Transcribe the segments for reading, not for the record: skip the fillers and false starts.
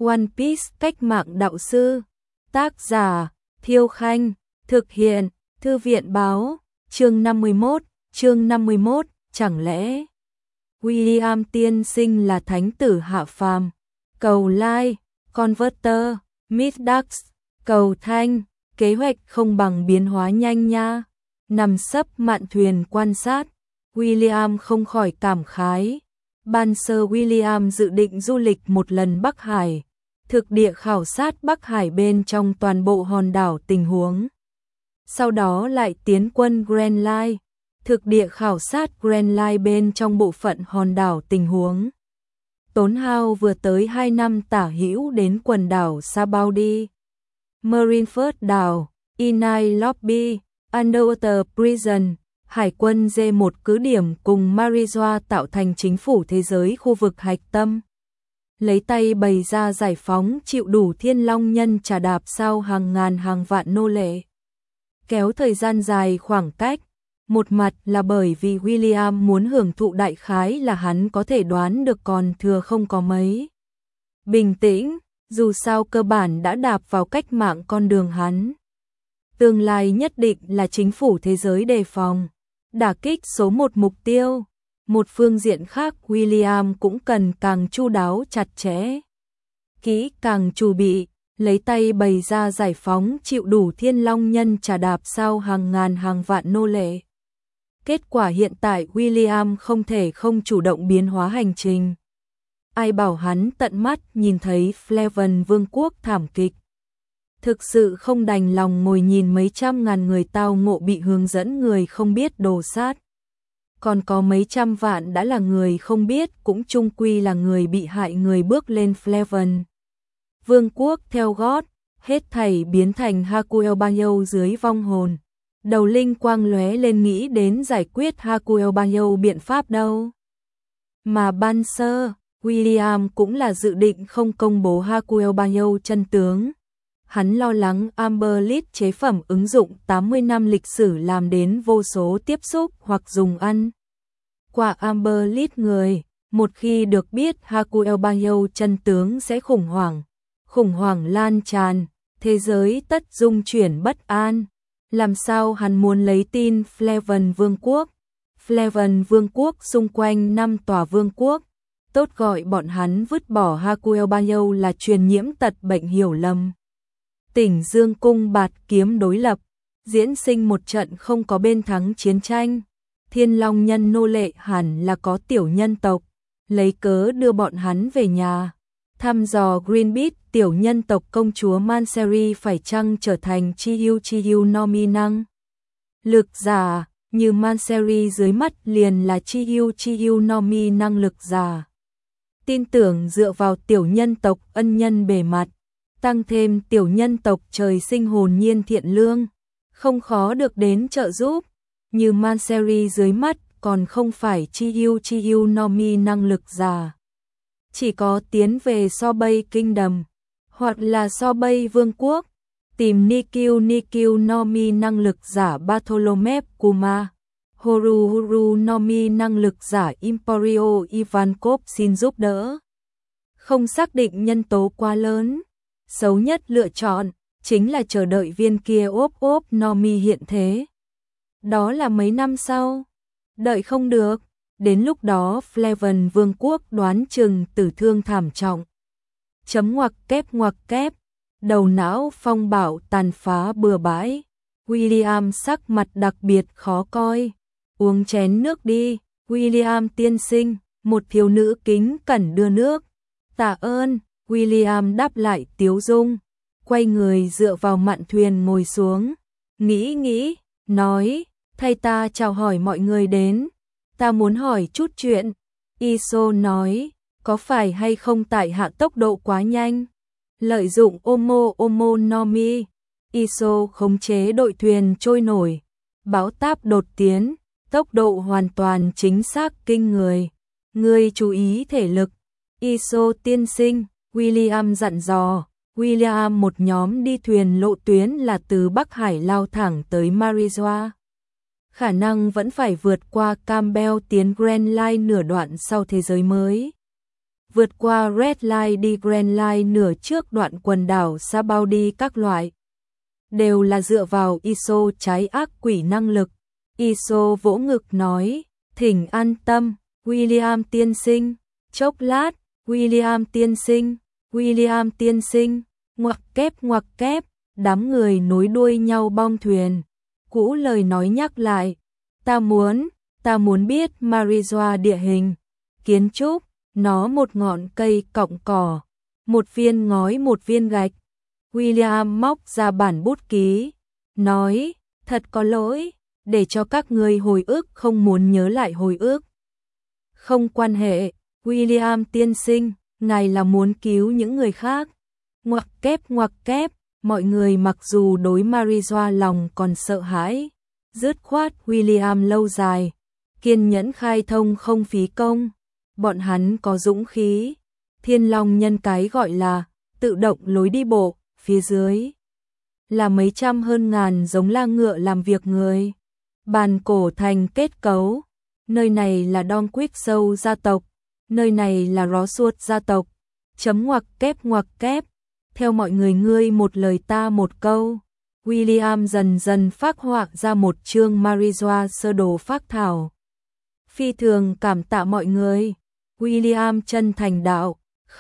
One Piece cách mạng đạo sư. Tác giả Thiêu Khanh. Thực hiện Thư viện Báo. Chương 51, chẳng lẽ William tiên sinh là thánh tử hạ phàm? Cầu like, converter, Midas, cầu thanh, kế hoạch không bằng biến hóa nhanh nha. Nằm sấp mạn thuyền quan sát, William không khỏi cảm khái. Ban sơ William dự định du lịch một lần Bắc Hải, thực địa khảo sát Bắc Hải bên trong toàn bộ hòn đảo tình huống. Sau đó lại tiến quân Grand Line, thực địa khảo sát Grand Line bên trong bộ phận hòn đảo tình huống. Tốn hao vừa tới 2 năm tả hữu đến quần đảo Sabaudi, Marineford đảo, Inai Lobby, Underwater Prison, Hải quân D1 cứ điểm cùng Marijoa tạo thành chính phủ thế giới khu vực hạch tâm. Lấy tay bày ra giải phóng chịu đủ thiên long nhân trả đạp sau hàng ngàn hàng vạn nô lệ. Kéo thời gian dài khoảng cách, một mặt là bởi vì William muốn hưởng thụ đại khái là hắn có thể đoán được còn thừa không có mấy. Bình tĩnh, dù sao cơ bản đã đạp vào cách mạng con đường hắn. Tương lai nhất định là chính phủ thế giới đề phòng, đả kích số một mục tiêu. Một phương diện khác William cũng cần càng chu đáo chặt chẽ, kỹ càng chuẩn bị, lấy tay bày ra giải phóng chịu đủ thiên long nhân trả đạp sau hàng ngàn hàng vạn nô lệ. Kết quả hiện tại William không thể không chủ động biến hóa hành trình. Ai bảo hắn tận mắt nhìn thấy Flavan vương quốc thảm kịch. Thực sự không đành lòng ngồi nhìn mấy trăm ngàn người tao ngộ bị hướng dẫn người không biết đồ sát. Còn có mấy trăm vạn đã là người không biết cũng chung quy là người bị hại người bước lên Flavan vương quốc theo gót, hết thảy biến thành Hakuel Banyo dưới vong hồn. Đầu linh quang lóe lên nghĩ đến giải quyết Hakuel Banyo biện pháp đâu. Mà ban sơ, William cũng là dự định không công bố Hakuel Banyo chân tướng. Hắn lo lắng Amber Lead chế phẩm ứng dụng 80 năm lịch sử làm đến vô số tiếp xúc hoặc dùng ăn qua Amber Lead người, một khi được biết Hakuel Banyo chân tướng sẽ khủng hoảng lan tràn, thế giới tất dung chuyển bất an. Làm sao hắn muốn lấy tin Flavan vương quốc? Flavan vương quốc xung quanh 5 tòa vương quốc, tốt gọi bọn hắn vứt bỏ Hakuel Banyo là truyền nhiễm tật bệnh hiểu lầm. Tỉnh Dương cung bạt kiếm đối lập, diễn sinh một trận không có bên thắng chiến tranh. Thiên long nhân nô lệ hẳn là có tiểu nhân tộc, lấy cớ đưa bọn hắn về nhà. Thăm dò Greenpeace tiểu nhân tộc công chúa Manseri phải chăng trở thành Chiyu Nomi năng lực giả, như Manseri dưới mắt liền là Chiyu Nomi năng lực giả. Tin tưởng dựa vào tiểu nhân tộc ân nhân bề mặt, tăng thêm tiểu nhân tộc trời sinh hồn nhiên thiện lương, không khó được đến trợ giúp, như Manseri dưới mắt còn không phải Chiyu Nomi năng lực giả. Chỉ có tiến về Sobei Kingdom, hoặc là Sobei Vương quốc, tìm Nikyu Nomi năng lực giả Bartholomew Kuma, Huru Nomi năng lực giả Emporio Ivankov xin giúp đỡ. Không xác định nhân tố quá lớn, xấu nhất lựa chọn chính là chờ đợi viên kia ốp Nomi hiện thế. Đó là mấy năm sau, đợi không được. Đến lúc đó Flavan vương quốc đoán chừng tử thương thảm trọng. Ngoặc kép, đầu não phong bạo tàn phá bừa bãi. William sắc mặt đặc biệt khó coi. Uống chén nước đi, William tiên sinh, một thiếu nữ kính cẩn đưa nước. Tạ ơn, William đáp lại tiếu dung. Quay người dựa vào mạn thuyền ngồi xuống. Nghĩ, nói, thay ta chào hỏi mọi người đến. Ta muốn hỏi chút chuyện. Iso nói, có phải hay không tại hạ tốc độ quá nhanh? Lợi dụng Omo Nomi, Iso khống chế đội thuyền trôi nổi, bão táp đột tiến, tốc độ hoàn toàn chính xác kinh người. Ngươi chú ý thể lực. Iso tiên sinh, William dặn dò. William một nhóm đi thuyền lộ tuyến là từ Bắc Hải lao thẳng tới Marijoa. Khả năng vẫn phải vượt qua Campbell tiến Grand Line nửa đoạn sau thế giới mới. vượt qua Red Line đi Grand Line nửa trước đoạn quần đảo Sabaudi các loại. Đều là dựa vào ISO trái ác quỷ năng lực. ISO vỗ ngực nói, thỉnh an tâm, William tiên sinh, chốc lát, William tiên sinh, William tiên sinh, ngoặc kép, đám người nối đuôi nhau bong thuyền. Cũ lời nói nhắc lại, ta muốn biết Marijoa địa hình, kiến trúc, nó một ngọn cây cọng cỏ, một viên ngói một viên gạch. William móc ra bản bút ký, nói, thật có lỗi, để cho các người hồi ức không muốn nhớ lại hồi ức. Không quan hệ, William tiên sinh, ngài là muốn cứu những người khác. Ngoặc kép, mọi người mặc dù đối Marijoa lòng còn sợ hãi, dứt khoát William lâu dài, kiên nhẫn khai thông không phí công. Bọn hắn có dũng khí, Thiên Long nhân cái gọi là tự động lối đi bộ, phía dưới là mấy trăm hơn ngàn giống la ngựa làm việc người. Bàn cổ thành kết cấu, nơi này là Don Quick Sâu gia tộc, nơi này là Ró Suột gia tộc. Chấm ngoặc kép, theo mọi người ngươi một lời ta một câu. William dần dần phác họa ra một chương Marijoa sơ đồ phác thảo. Phi thường cảm tạ mọi người. William chân thành đạo,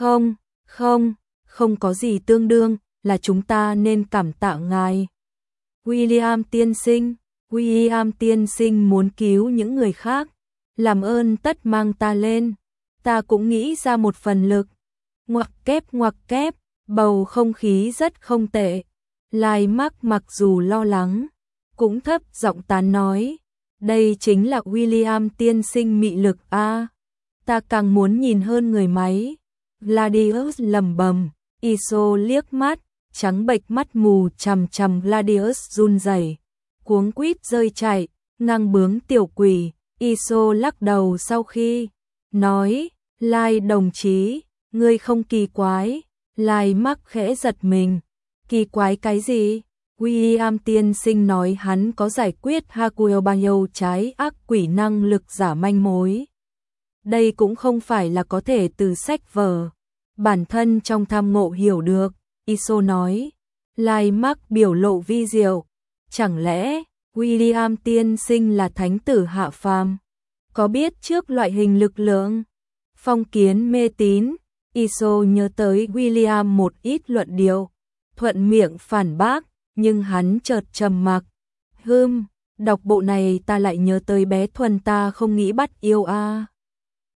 không có gì tương đương, là chúng ta nên cảm tạ ngài. William tiên sinh muốn cứu những người khác, làm ơn tất mang ta lên, ta cũng nghĩ ra một phần lực. Ngoặc kép, bầu không khí rất không tệ. Lai Mark mặc dù lo lắng, cũng thấp giọng tán nói, đây chính là William tiên sinh mị lực a. Ta càng muốn nhìn hơn người máy. Gladius lẩm bẩm, ISO liếc mắt, trắng bệch mắt mù chằm chằm Gladius run rẩy, cuống quýt rơi chạy, ngang bướng tiểu quỷ. ISO lắc đầu sau khi nói, Lai đồng chí, ngươi không kỳ quái. Lai Mark khẽ giật mình, kỳ quái cái gì? William tiên sinh nói hắn có giải quyết Hakuobayo trái ác quỷ năng lực giả manh mối. Đây cũng không phải là có thể từ sách vở, bản thân trong tham ngộ hiểu được. ISO nói, Lai Mark biểu lộ vi diệu, chẳng lẽ William tiên sinh là thánh tử hạ phàm, có biết trước loại hình lực lượng phong kiến mê tín. ISO nhớ tới William một ít luận điệu, thuận miệng phản bác, nhưng hắn chợt trầm mặc. Đọc bộ này ta lại nhớ tới bé Thuần ta không nghĩ bắt yêu a.